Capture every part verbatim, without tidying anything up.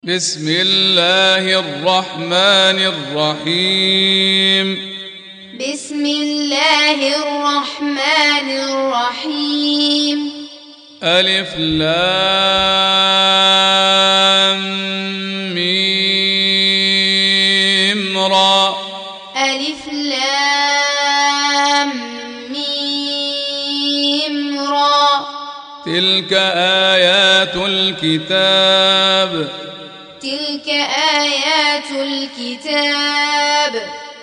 بسم الله الرحمن الرحيم بسم الله الرحمن الرحيم ألف لام ميم را ألف لام ميم را تلك آيات الكتاب تلك آيات الكتاب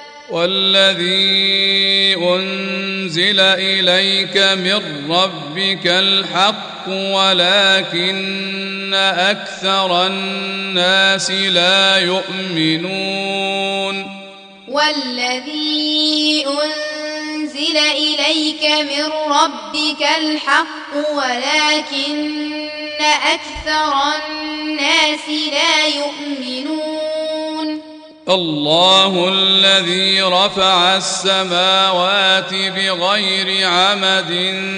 والذي أنزل إليك من ربك الحق ولكن أكثر الناس لا يؤمنون والذي أنزل إليك من ربك الحق ولكن أكثر الناس لا يؤمنون الله الذي رفع السماوات بغير عمد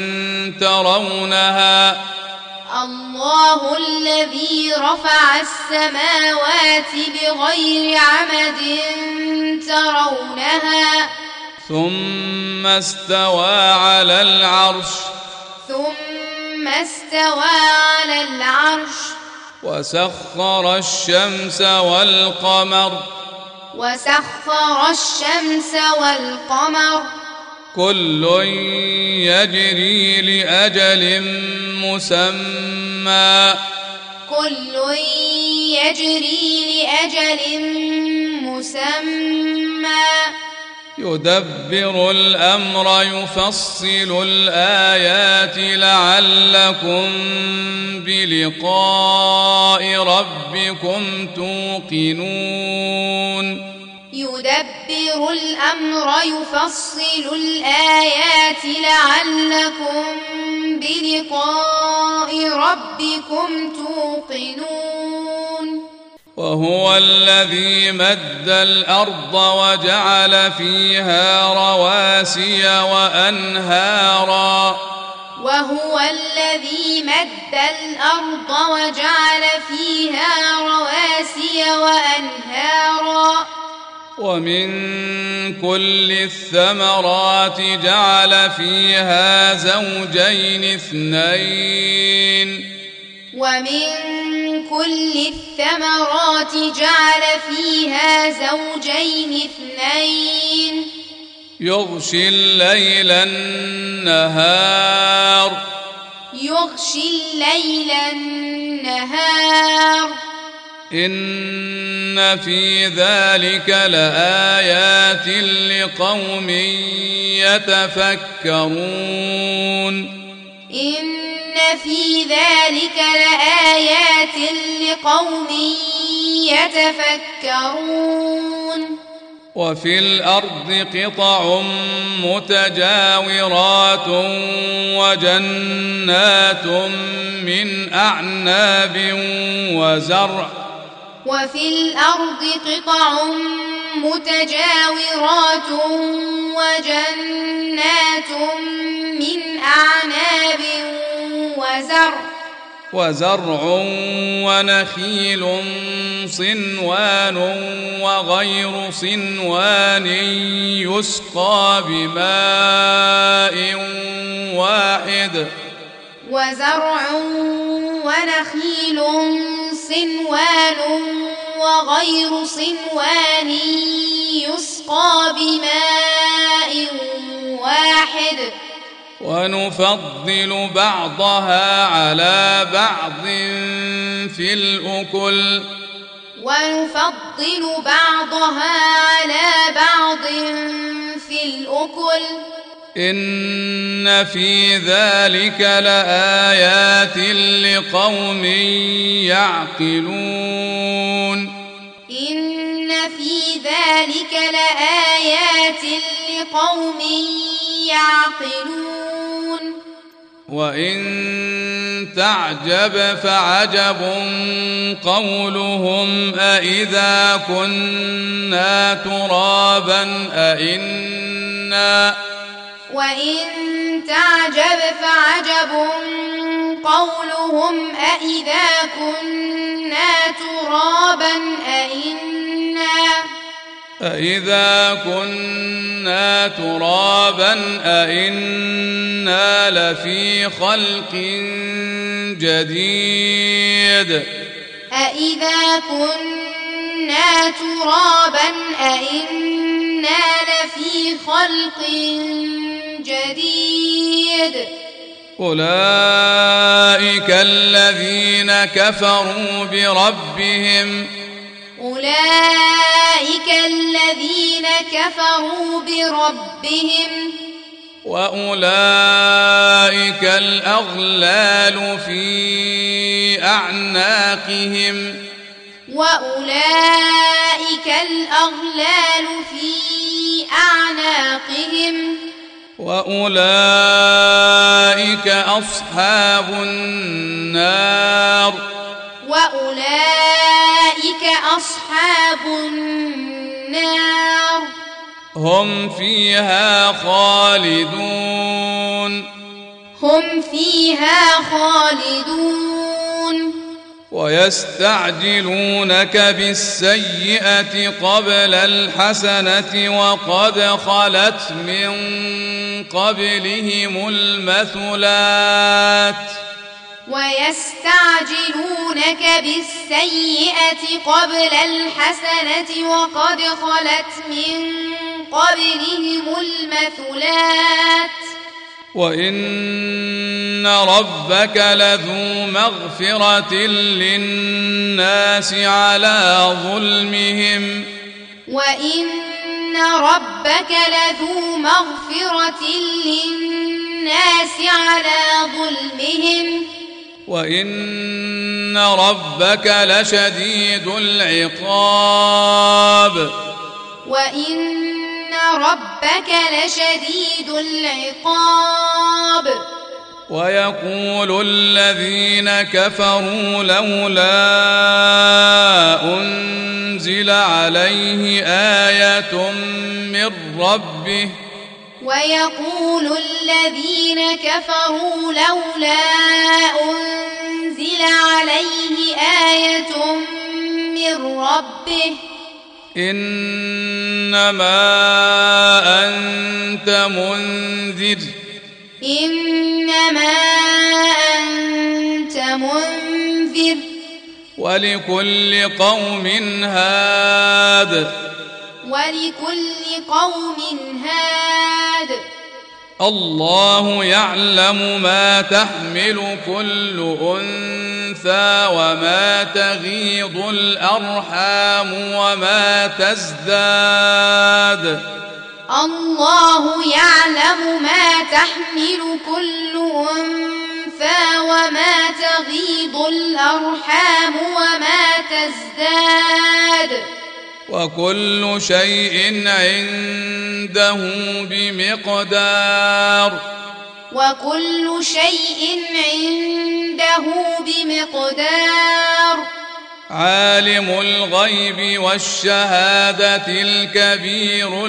ترونها الله الذي رفع السماوات بغير عمد ترونها ثم استوى على العرش ثم استوى على العرش وسخر الشمس والقمر وسخر الشمس والقمر كل يجري لأجل مسمى كل يجري لأجل مسمى يدبر الأمر يفصل الآيات لعلكم بلقاء ربكم توقنون يدبر الأمر يفصل الآيات لعلكم بلقاء ربكم توقنون وهو الذي مد الأرض وجعل فيها رواسي وأنهارا وهو الذي مد الأرض وجعل فيها رواسي وأنهارا ومن كل الثمرات جعل فيها زوجين اثنين ومن كل الثمرات جعل فيها زوجين اثنين يغشي الليل النهار يغشي الليل النهار إن في ذلك لآيات لقوم يتفكرون إن في ذلك لآيات لقوم يتفكرون وفي الأرض قطع متجاورات وجنات من أعناب وزرع وفي الأرض قطع متجاورات وجنات من أعناب وزرع وزرع ونخيل صنوان وغير صنوان يسقى بماء واحد وزرع ونخيل صنوان وغير صنوان يسقى بماء واحد ونفضل بعضها على بعض في الأكل ونفضل بعضها على بعض في الأكل إن في ذلك لآيات لقوم يعقلون إن في ذلك لآيات لقوم يعقلون وإن تعجب فعجب قولهم أإذا كنا ترابا أإنا وإن تعجب فعجب قولهم أإذا كنا ترابا أئنا أإذا كنا ترابا أئنا لفي خلق جديد أإذا كنا ترابا أئنا لفي خلق جديد أولئك الذين كفروا بربهم أولئك الذين كفروا بربهم وأولئك الأغلال في أعناقهم وأولئك الأغلال في أعناقهم وأولئك أصحاب النار وأولئك أصحاب النار هم فيها خالدون هم فيها خالدون ويستعجلونك بالسيئة قبل الحسنة وقد خلت من قبلهم المثلات ويستعجلونك بالسيئة قبل الحسنة وقد خلت من قبلهم المثلات وإن ربك لذو مغفرة للناس على ظلمهم وإن ربك لذو مغفرة للناس على ظلمهم وإن ربك لشديد العقاب وإن ربك لشديد العقاب ويقول الذين كفروا لولا أنزل عليه آية من ربه ويقول الذين كفروا لولا أنزل عليه آية من ربه إنما أنت منذر إنما أنت منذر ولكل قوم هاد ولكل قوم هاد الله يعلم ما تحمل كل أنثى وما تغيض الأرحام وما تزداد الله يعلم ما تحمل كل أنثى وما تغيض الأرحام وما تزداد وكل شيء عنده بمقدار وكل شيء عنده بمقدار عالم الغيب والشهادة الكبير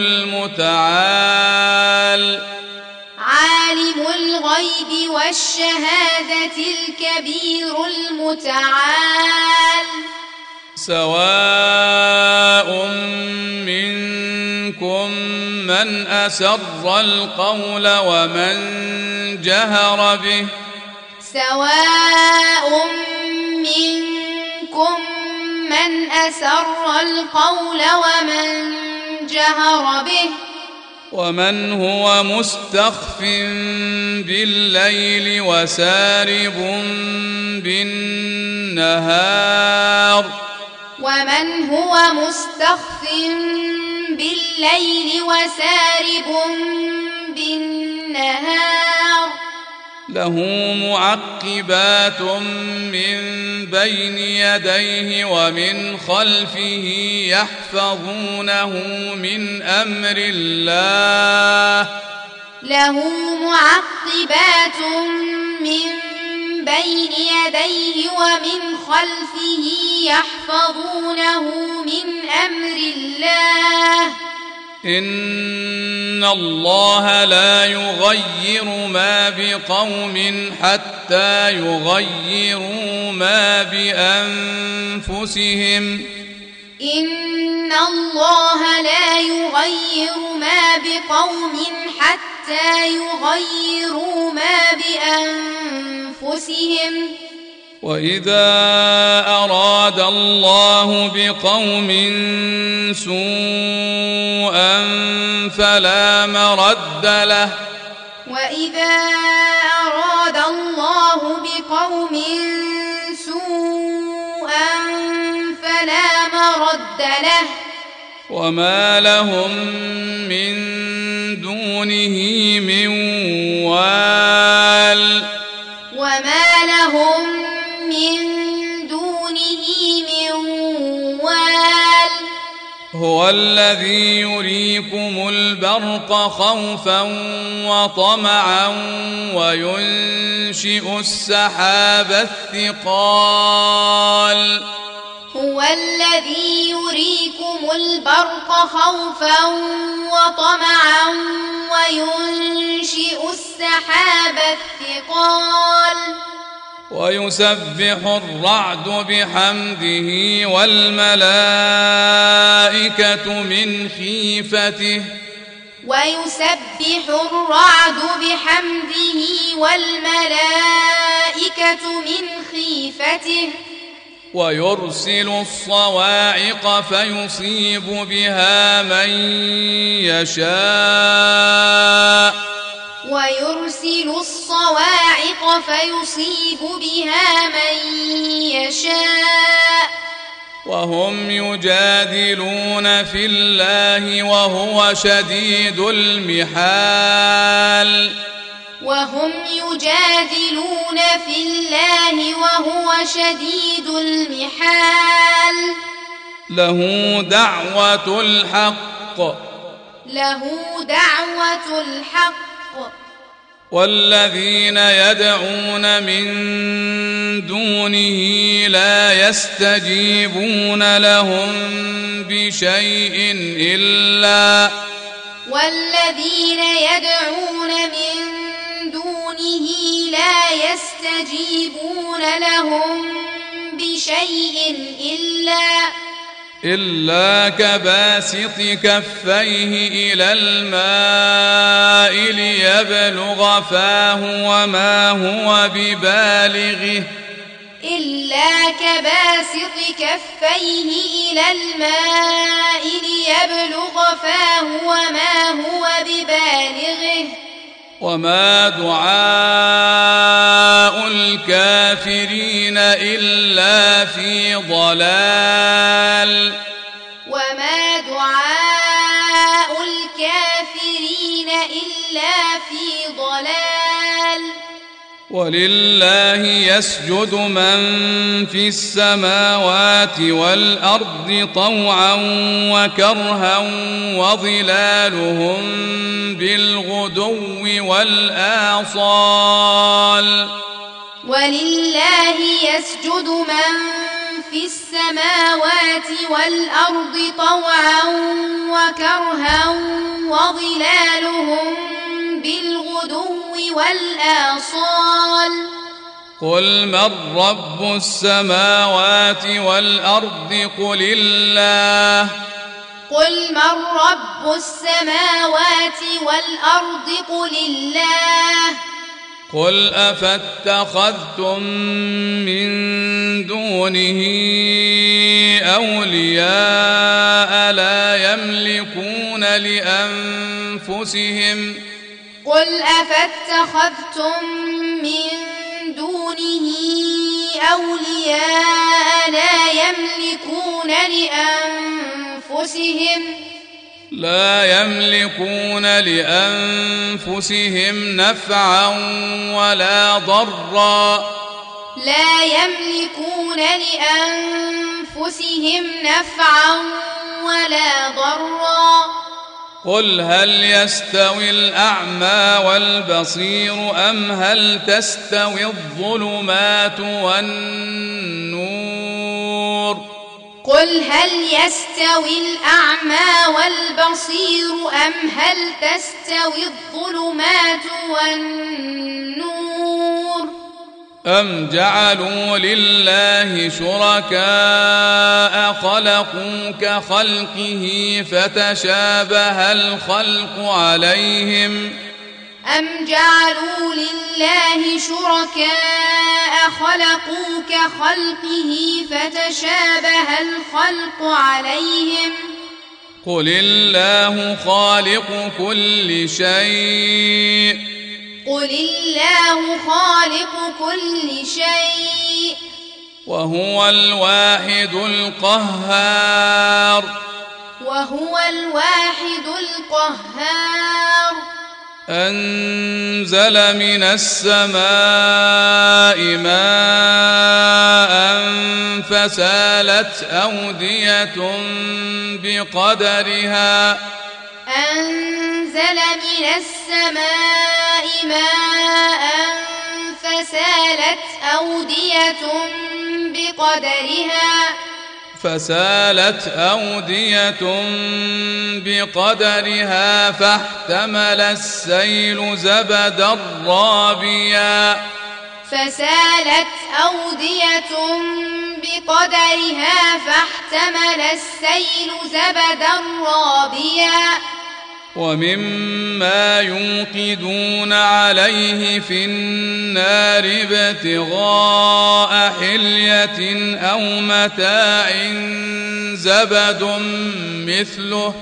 المتعال عالم الغيب والشهادة الكبير المتعال سواء منكم من أسر القول ومن جهر به سواء منكم من أسر القول ومن جهر به ومن هو مستخف بالليل وسارب بالنهار ومن هو مستخف بالليل وسارب بالنهار له معقبات من بين يديه ومن خلفه يحفظونه من أمر الله له معقبات من بين يديه ومن خلفه يحفظونه من أمر الله إن الله لا يغير ما بقوم حتى يغيروا ما بأنفسهم إن الله لا يغير ما بقوم حتى يغيروا ما بأنفسهم وإذا أراد الله بقوم سوءا فلا مرد له وإذا أراد الله بقوم سوءا فلا مرد له وما لهم من دونه من وال وما لهم من دونه من وال هو الذي يريكم البرق خوفا وطمعا وينشئ السحاب الثقال هو الذي يريكم البرق خوفا وطمعا وينشئ السحاب الثقال ويسبح الرعد بحمده والملائكة من خيفته ويسبح الرعد بحمده والملائكة من خيفته ويرسل الصواعق فيصيب بها من يشاء ويرسل الصواعق فيصيب بها من يشاء وهم يجادلون في الله وهو شديد المحال وهم يجادلون في الله وهو شديد المحال له دعوة الحق له دعوة الحق والذين يدعون من دونه لا يستجيبون لهم بشيء إلا والذين يدعون من دونه لا يستجيبون لهم بشيء إلا إلا كباسط كفيه إلى الماء ليبلغ فاه وما هو ببالغه إلا كباسط كفيه إلى الماء ليبلغ فاه وما هو ببالغه وما دعاء الكافرين إلا في ضلال وما دعاء الكافرين إلا في ضلال ولله يسجد من في السماوات والأرض طوعا وكرها وظلالهم بالغدو والآصال ولله يسجد من في السماوات والأرض طوعا وكرها وظلالهم بالغدو والآصال قل من رب السماوات والأرض قل الله قل من رب السماوات والأرض قل الله قل أفاتخذتم من دونه أولياء لا يملكون لأنفسهم قل أفاتخذتم من دونه أولياء لا يملكون لأنفسهم لا يملكون لأنفسهم نفعا ولا ضرا لا يملكون لأنفسهم نفعا ولا ضرا قل هل يستوي الأعمى والبصير أم هل تستوي الظلمات والنور قل هل يستوي الأعمى والبصير أم هل تستوي الظلمات والنور أم جعلوا لله شركاء خلقوا كخلقه فتشابه الخلق عليهم أم جعلوا لله شركاء خلقوا كخلقه فتشابه الخلق عليهم قل الله خالق كل شيء قل الله خالق كل شيء وهو الواحد القهار وهو الواحد القهار أنزل من السماء ماء فسالت أودية بقدرها أنزل من السماء ماء فسالت أودية بقدرها فسالت أودية بقدرها فاحتمل السيل زبدا رابيا فسالت أودية بقدرها فاحتمل السيل زبدا رابيا ومما يوقدون عليه في النار ابتغاء حلية أو متاع زبد مثله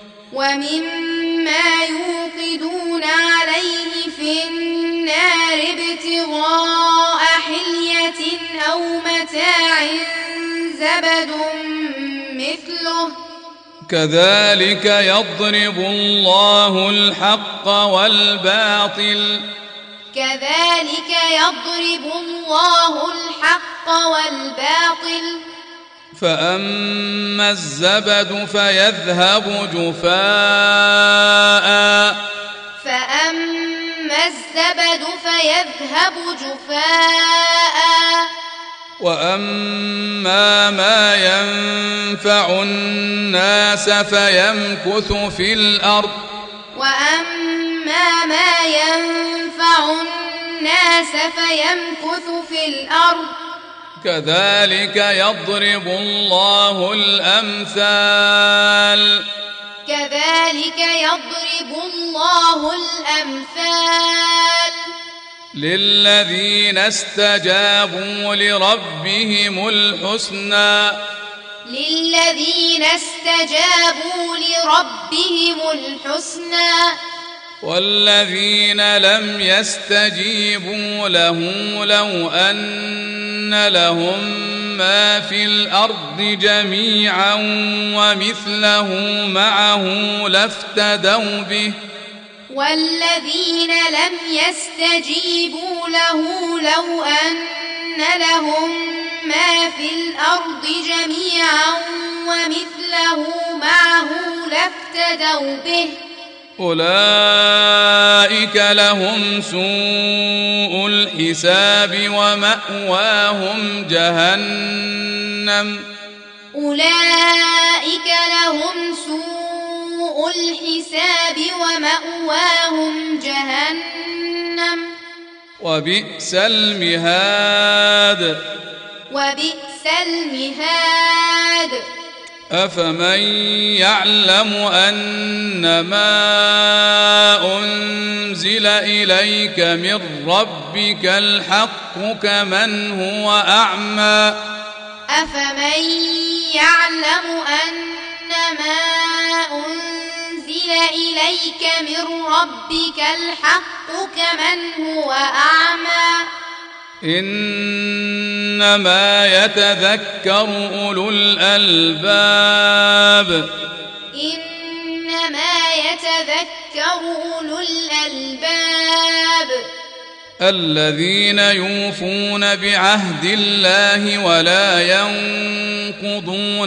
ومما يوقدون عليه في النار ابتغاء حلية أو متاع زبد مثله كذلك يضرب الله الحق والباطل كذلك يضرب الله الحق والباطل فأما الزبد فيذهب جفاء فأما الزبد فيذهب جفاء وأما ما ينفع الناس فيمكث في الأرض وأما ما ينفع الناس فيمكث في الأرض كذلك يضرب الله الأمثال كذلك يضرب الله الأمثال للذين استجابوا لربهم الحسنى للذين استجابوا لربهم الحسنى والذين لم يستجيبوا له لو أن لهم ما في الأرض جميعا ومثله معه لافتدوا به والذين لم يستجيبوا له لو أن لهم ما في الأرض جميعا ومثله معه لافتدوا به أولئك لهم سوء الحساب ومأواهم جهنم أولئك لهم سوء الحساب ومأواهم جهنم وبئس المهاد وبئس المهاد أفمن يعلم أنما أنزل إليك من ربك الحق كمن هو أعمى أفمن يعلم أنما أنزل إليك من ربك الحق كمن هو أعمى إنما يتذكر أولو الألباب إنما يتذكر أولو الألباب الذين يوفون بعهد الله ولا ينقضون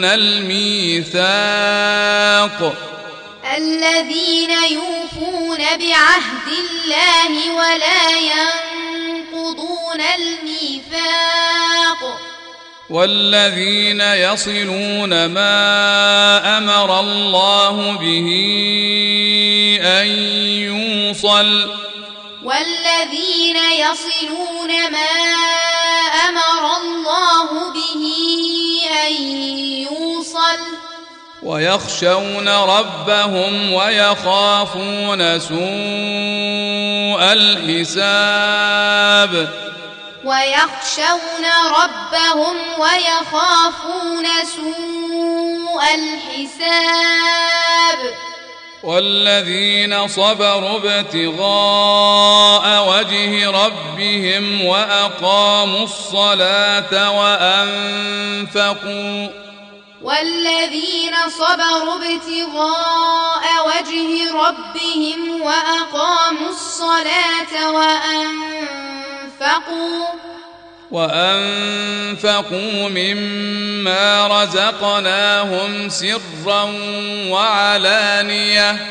الميثاق الذين يوفون بعهد الله ولا ينقضون الميثاق والذين يصلون ما أمر الله به أن يوصل والذين يصلون ما أمر الله به أن يوصل ويخشون ربهم ويخافون سوء الحساب ويخشون ربهم ويخافون سوء الحساب والذين صبروا ابتغاء وجه ربهم وأقاموا الصلاة وأنفقوا والذين صبروا ابتغاء وجه ربهم وأقاموا الصلاة وأنفقوا وأنفقوا مما رزقناهم سرا وعلانية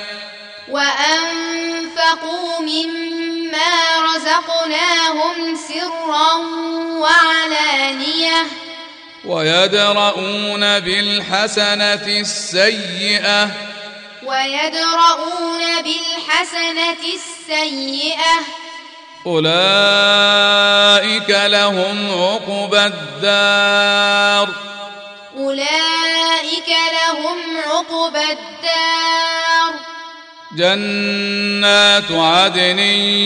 وأنفقوا مما رزقناهم سرا وعلانية ويدرؤون بالحسنة السيئة ويدرؤون بالحسنة السيئة أولئك لهم عقبى الدار أولئك لهم عقبى الدار جنات عدن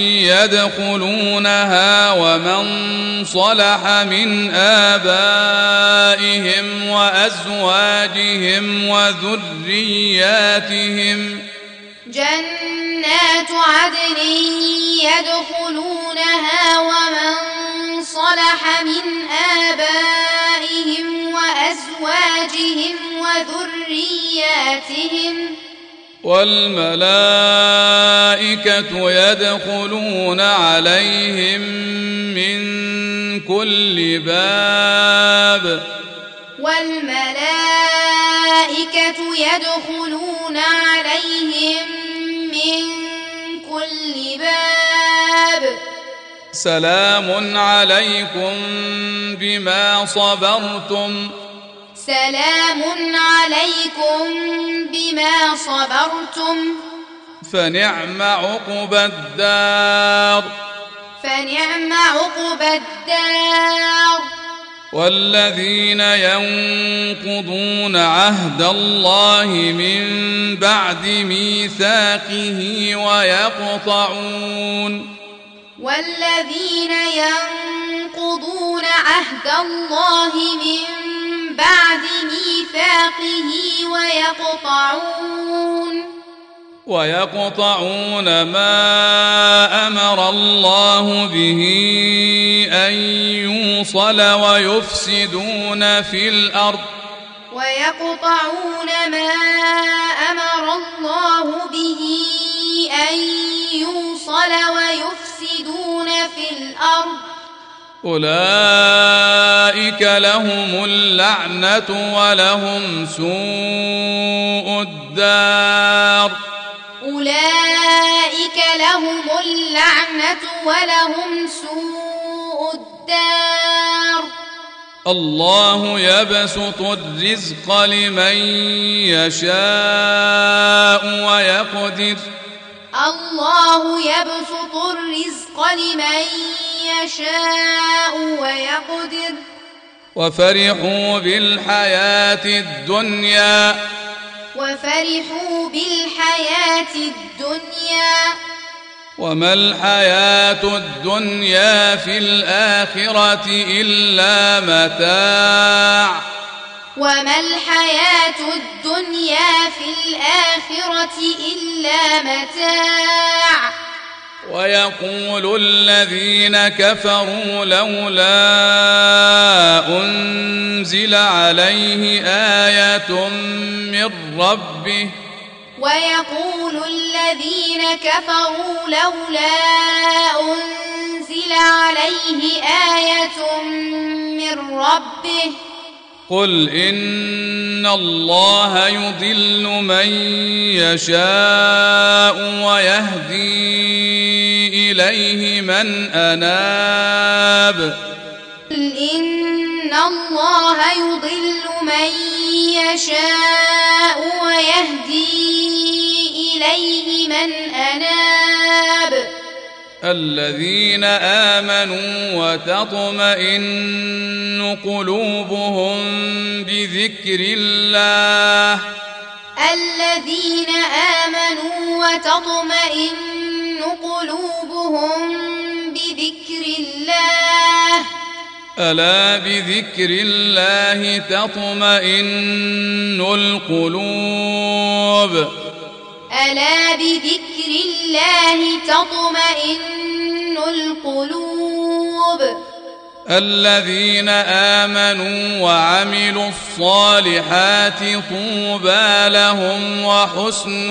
يدخلونها ومن صلح من آبائهم وأزواجهم وذرياتهم جنات عدن يدخلونها ومن صلح من آبائهم وأزواجهم وذرياتهم والملائكة يدخلون عليهم من كل باب والملائكة يدخلون عليهم من كل باب سلام عليكم بما صبرتم سلام عليكم بما صبرتم فنعم عقبى الدار فنعم عقبى الدار والذين ينقضون عهد الله من بعد ميثاقه ويقطعون والذين ينقضون عهد الله من بعد ميثاقه ويقطعون ويقطعون ما أمر الله به أن يوصل ويفسدون في الأرض ويقطعون ما أمر الله به أن يوصل ويفسدون في الأرض أولئك لهم اللعنة ولهم سوء الدار أولئك لهم اللعنة ولهم سوء الدار الله يبسط الرزق لمن يشاء ويقدر الله يبسط الرزق لمن يشاء ويقدر وفرحوا بالحياة الدنيا وفرحوا بالحياة الدنيا وما الحياة الدنيا في الآخرة إلا متاع وما الحياة الدنيا في الآخرة إلا متاع ويقول الذين كفروا لولا أنزل عليه آية من ربه ويقول الذين كفروا لولا أنزل عليه آية من ربه قل إن الله يضل من يشاء ويهدي إليه من أناب قل إن الله يضل من يشاء ويهدي إليه من أناب الذين آمنوا وتطمئن قلوبهم بذكر الله الذين آمنوا وتطمئن قلوبهم بذكر الله ألا بذكر الله تطمئن القلوب ألا بذكر الله تطمئن القلوب الذين آمنوا وعملوا الصالحات طوبى لهم وحسن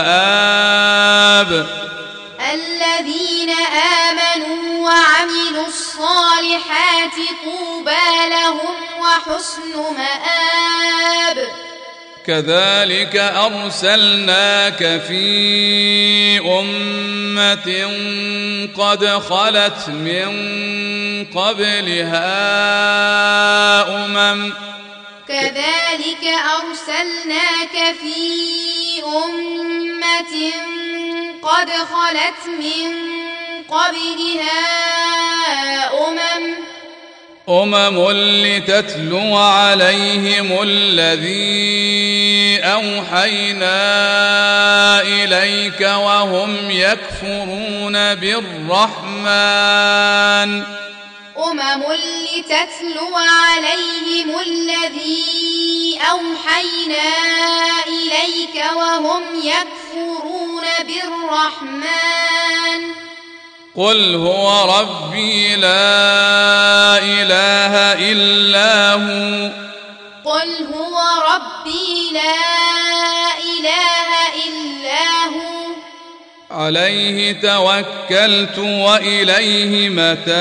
مآب الذين آمنوا وعملوا الصالحات طوبى لهم وحسن مآب كذلك أرسلناك في أمة قد خلت من قبلها أمم كذلك أرسلناك في أمة قد خلت من قبلها أمم أمم لتتلو عليهم الذي أوحينا إليك وهم يكفرون بالرحمن أمم لتتلو عليهم الذي أوحينا إليك وهم يكفرون بالرحمن قل هو ربي لا إله إلا هو قل هو ربي لا إله إلا هو عليه توكلت وإليه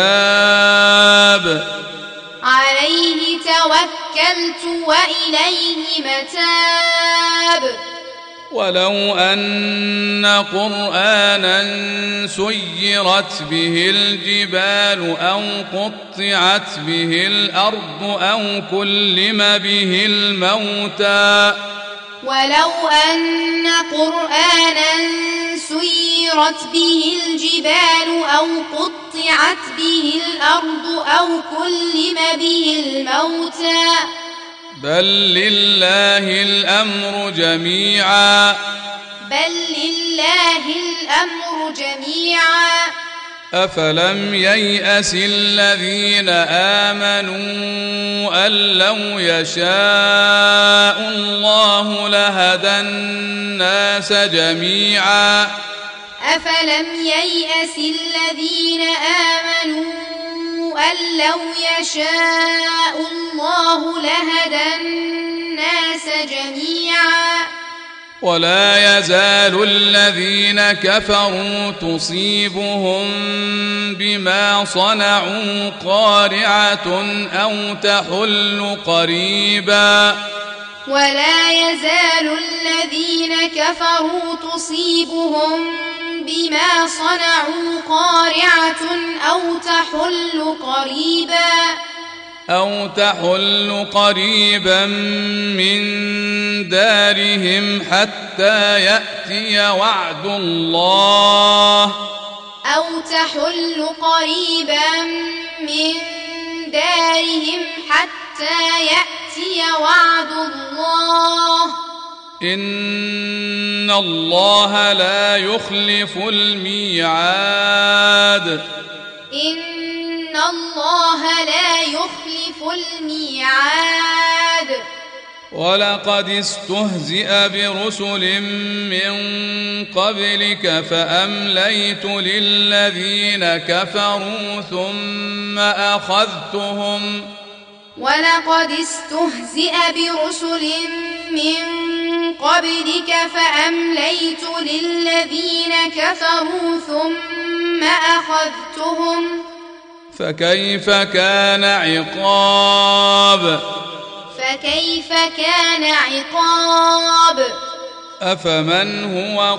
متاب عليه توكلت وإليه متاب ولو أن قرآنا سيرت به الجبال أو قطعت به الأرض أو كلم به الموتى ولو أن قرآنا سيرت به الجبال أو قطعت به الأرض أو كلم به الموتى بل لله الأمر جميعا بل لله الأمر جميعا أفلم ييأس الذين آمنوا أن لو يشاء الله لهدى الناس جميعا أفلم ييأس الذين آمنوا أن لو يشاء الله لهدى الناس جميعا ولا يزال الذين كفروا تصيبهم بما صنعوا قارعة أو تحل قريبا ولا يزال الذين كفروا تصيبهم بما صنعوا قارعة أو تحل قريبا أو تحل قريبا من دارهم حتى يأتي وعد الله أو تحل قريبا من دارهم حتى يأتي وعد الله إن الله لا يخلف الميعاد إن الله لا يخلف الميعاد ولقد استهزئ برسل من قبلك فأمليت للذين كفروا ثم أخذتهم ولقد استهزئ برسل من قبلك فأمليت للذين كفروا ثم أخذتهم فكيف كان عقاب فكيف كان عقاب أفمن هو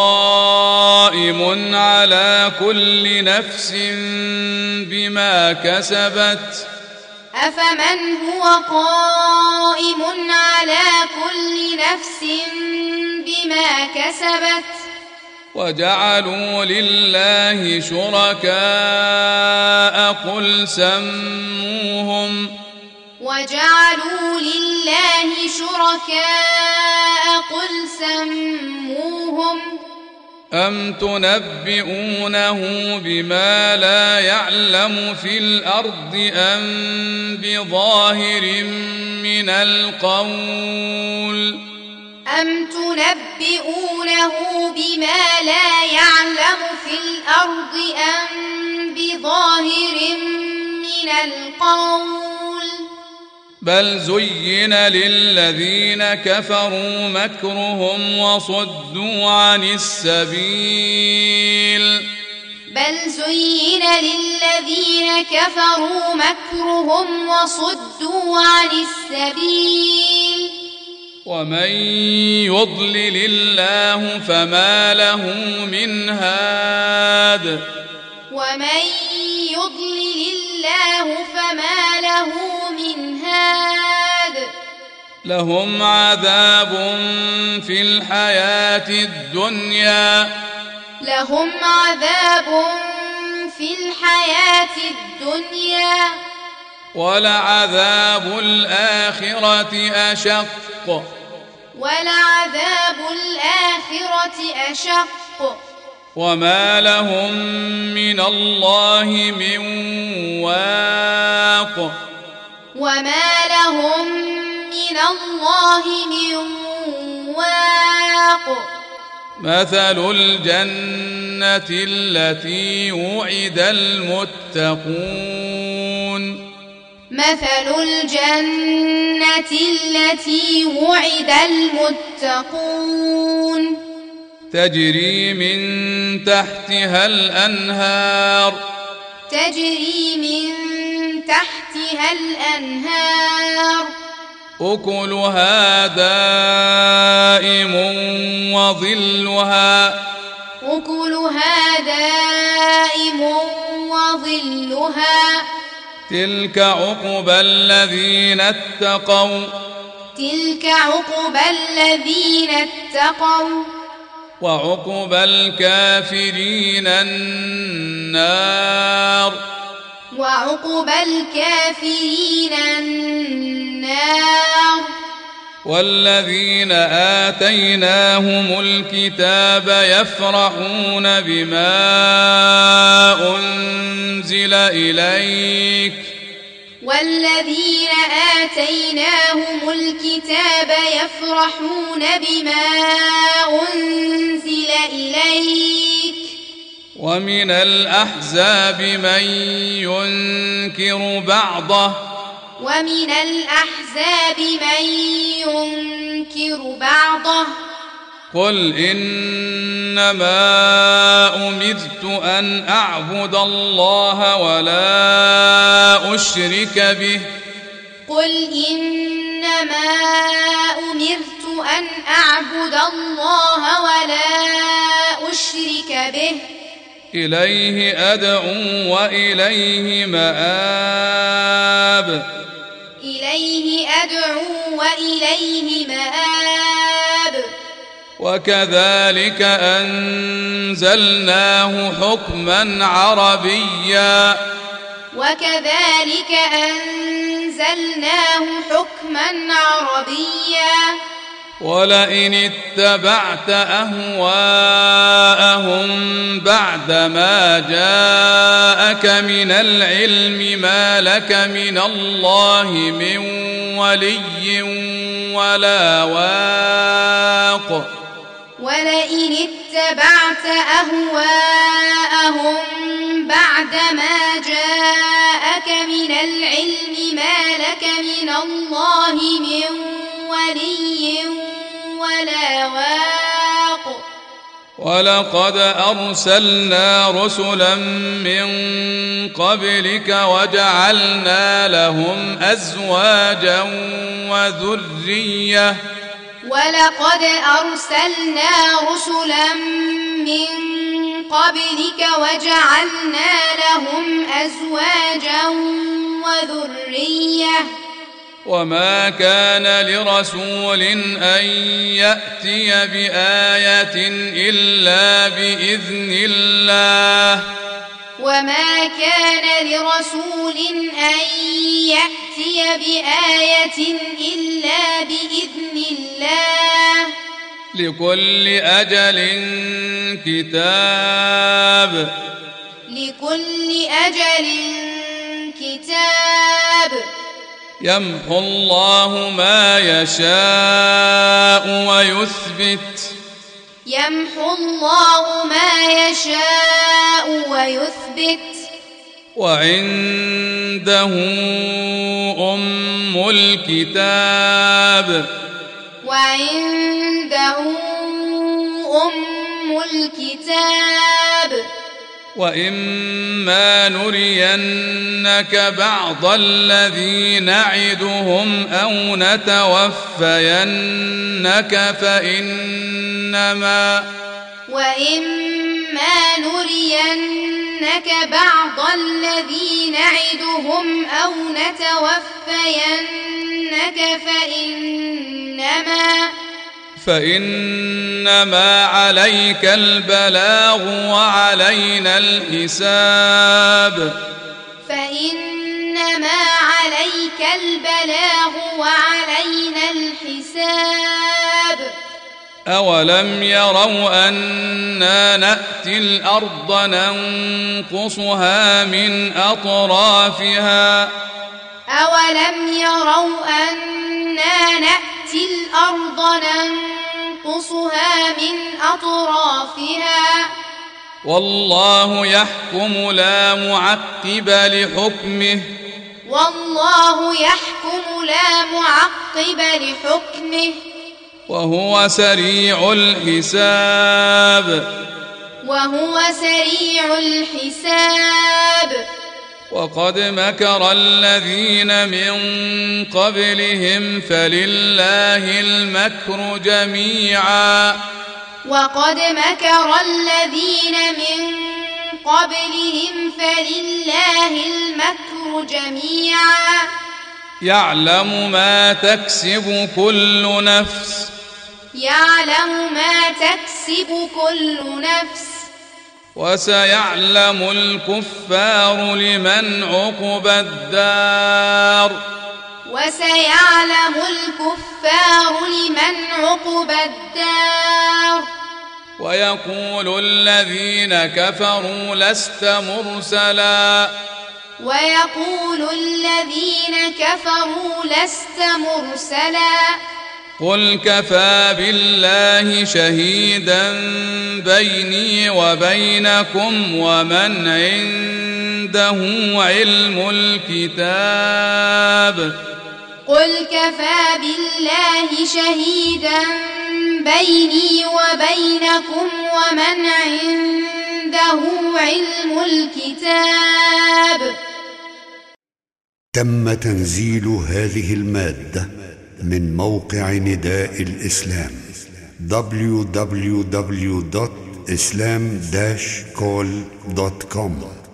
قائم على كل نفس بما كسبت أفمن هو قائم على كل نفس بما كسبت وجعلوا لله شركاء قل سموهم وجعلوا لله شركاء قل سموهم أم تنبئونه بما لا يعلم في الأرض أم بظاهر من القول أم تنبئونه بما لا يعلم في الأرض أم بظاهر من القول بل زين للذين كفروا مكرهم وصدوا عن السبيل بل زين للذين كفروا مكرهم وصدوا عن السبيل ومن يضلل الله فما له من هاد ومن يضلل الله فما له من هاد لهم عذاب في الحياة الدنيا لهم عذاب في الحياة الدنيا ولعذاب الآخرة أشق ولعذاب الآخرة أشق وما لهم من الله من واق وما لهم من الله من واق مثل الجنة التي وعد المتقون مثل الجنة التي وعد المتقون تجري من تحتها الأنهار تجري من تحتها الأنهار أكلها دائم وظلها أكلها دائم وظلها تلك عقبى الذين اتقوا تلك عقبى الذين اتقوا وعقبى الكافرين النار وعقبى الكافرين النار والذين آتيناهم الكتاب يفرحون بما أنزل إليك والذين آتيناهم الكتاب يفرحون بما أنزل إليك ومن الأحزاب من ينكر بعضه ومن الأحزاب من ينكر بعضه قل إنما أمرت أن أعبد الله ولا أشرك به قل إنما أمرت أن أعبد الله ولا أشرك به إليه أدعو وإليه مآب إليه أدعو وإليه مآب وكذلك أنزلناه حكما عربيا وكذلك أنزلناه حكما عربيا ولئن اتبعت أهواءهم بعدما جاءك من العلم ما لك من الله من ولي ولا واق ولئن اتبعت أهواءهم بعدما جاءك من العلم ما لك من الله من ولي ولا واق ولقد أرسلنا رسلا من قبلك وجعلنا لهم أزواجا وذرية ولقد أرسلنا رسلا من قبلك وجعلنا لهم أزواجا وذرية وما كان لرسول أن يأتي بآية إلا بإذن الله وما كان لرسول أن يأتي بآية إلا بإذن الله لكل أجل كتاب لكل أجل كتاب يمحو الله ما يشاء ويثبت يمحو الله ما يشاء ويثبت وعنده أم الكتاب وعنده أم الكتاب وإما نرينك بعض الذي نعدهم أو نتوفينك فإنما وإما نرينك بعض الذي نعدهم أو نتوفينك فإنما فإنما عليك البلاغ وعلينا الحساب فإنما عليك البلاغ وعلينا الحساب أولم يروا أنا نأتي الأرض ننقصها من أطرافها أولم يروا أنا نأتي الأرض ننقصها من أطرافها والله يحكم لا معقب لحكمه والله يحكم لا معقب لحكمه وهو سريع الحساب وهو سريع الحساب وقد مكر الذين من قبلهم فلله المكر جميعا وقد مكر الذين من قبلهم فلله المكر جميعا يعلم ما تكسب كل نفس يعلم ما تكسب كل نفس وسيعلم الكفار لمن عقبى الدار وسيعلم الكفار لمن عقبى الدار ويقول الذين كفروا لست مرسلا ويقول الذين كفروا لست مرسلا قل كفى بالله شهيدا بيني وبينكم ومن عنده علم الكتاب قل كفى بالله شهيدا بيني وبينكم ومن عنده علم الكتاب. تم تنزيل هذه المادة من موقع نداء الإسلام دبليو دبليو دبليو دوت إسلام داش كول دوت كوم.